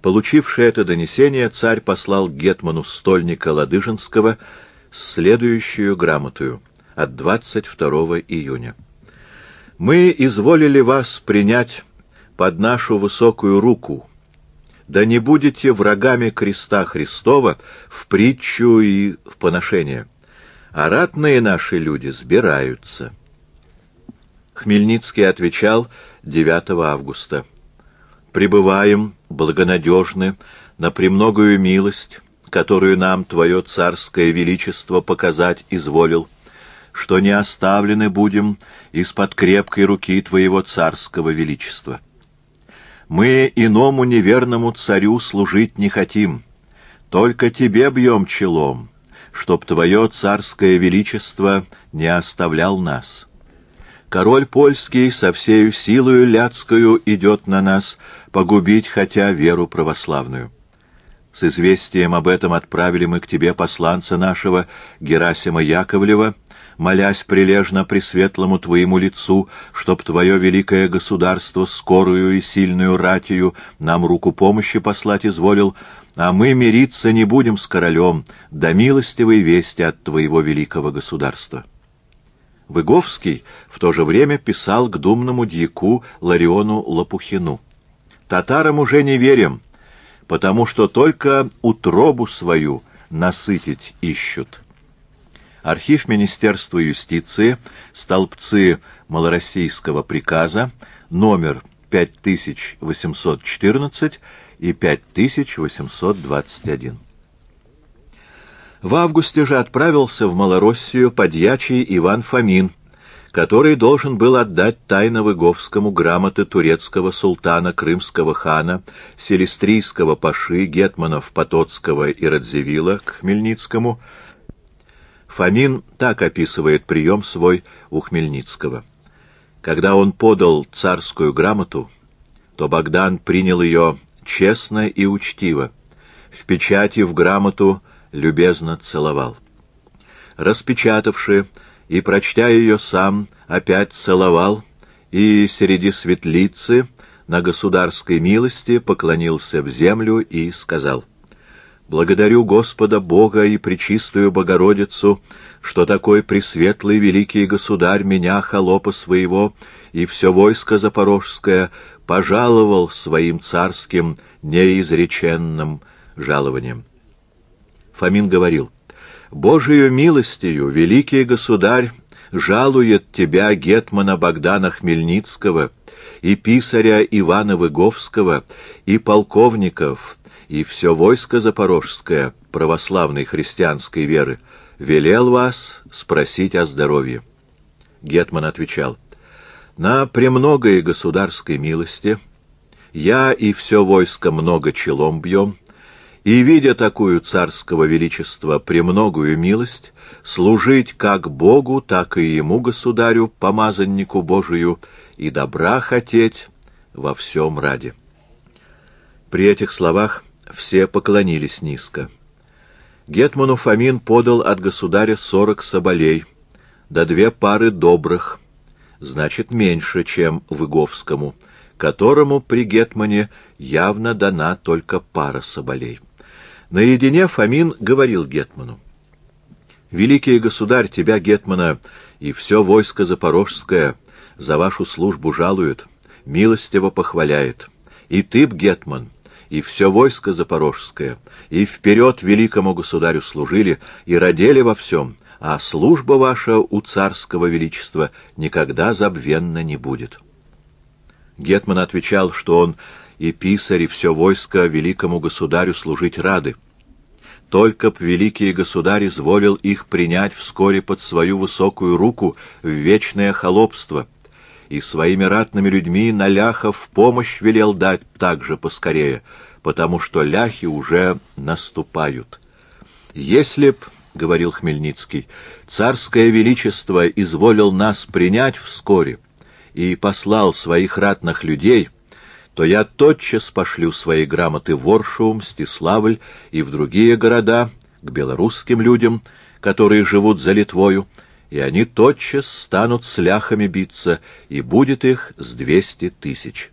Получивший это донесение, царь послал гетману стольника Ладыжинского следующую грамотую от 22 июня. «Мы изволили вас принять под нашу высокую руку, да не будете врагами креста Христова в притчу и в поношение, а ратные наши люди сбираются». Хмельницкий отвечал 9 августа. «Пребываем благонадежны на премногую милость, которую нам Твое царское величество показать изволил, что не оставлены будем из-под крепкой руки Твоего царского величества. Мы иному неверному царю служить не хотим, только Тебе бьем челом, чтоб Твое царское величество не оставлял нас. Король польский со всею силою ляцкою идет на нас погубить, хотя веру православную. С известием об этом отправили мы к тебе посланца нашего, Герасима Яковлева, молясь прилежно пресветлому твоему лицу, чтоб твое великое государство скорую и сильную ратию нам руку помощи послать изволил, а мы мириться не будем с королем, до милостивой вести от твоего великого государства». Выговский в то же время писал к думному дьяку Лариону Лопухину: «Татарам уже не верим, потому что только утробу свою насытить ищут». Архив Министерства юстиции, столбцы малороссийского приказа, номер 5814 и 5821. В августе же отправился в Малороссию подьячий Иван Фомин, который должен был отдать тайно Выговскому грамоты турецкого султана, крымского хана, селестрийского паши, гетманов Потоцкого и Радзивилла к Хмельницкому. Фомин так описывает прием свой у Хмельницкого. Когда он подал царскую грамоту, то Богдан принял ее честно и учтиво, в печати в грамоту любезно целовал. Распечатавши и прочтя ее сам, опять целовал, и среди светлицы на государской милости поклонился в землю и сказал: «Благодарю Господа Бога и Пречистую Богородицу, что такой пресветлый великий государь меня, холопа своего, и все войско запорожское пожаловал своим царским неизреченным жалованием». Фомин говорил: «Божию милостью великий государь жалует тебя, гетмана Богдана Хмельницкого, и писаря Ивана Выговского, и полковников, и все войско запорожское православной христианской веры, велел вас спросить о здоровье». Гетман отвечал: «На премногой государской милости я и все войско много челом бьем, и, видя такую царского величества премногую милость, служить как Богу, так и ему, государю, помазаннику Божию, и добра хотеть во всем ради». При этих словах все поклонились низко. Гетману Фомин подал от государя 40 соболей, да 2 пары добрых, значит, меньше, чем Выговскому, которому при гетмане явно дана только пара соболей. Наедине Фомин говорил гетману: «Великий государь, тебя, гетмана, и все войско запорожское за вашу службу жалует, милостиво похваляет. И ты б, гетман, и все войско запорожское, и вперед великому государю служили, и родили во всем, а служба ваша у царского величества никогда забвенна не будет». Гетман отвечал, что он и писарь, и все войско великому государю служить рады. Только б великий государь изволил их принять вскоре под свою высокую руку в вечное холопство, и своими ратными людьми на ляхов в помощь велел дать так же поскорее, потому что ляхи уже наступают. «Если б, — говорил Хмельницкий, — царское величество изволил нас принять вскоре и послал своих ратных людей, то я тотчас пошлю свои грамоты в Оршу, Мстиславль и в другие города к белорусским людям, которые живут за Литвою, и они тотчас станут с ляхами биться, и будет их с 200 000.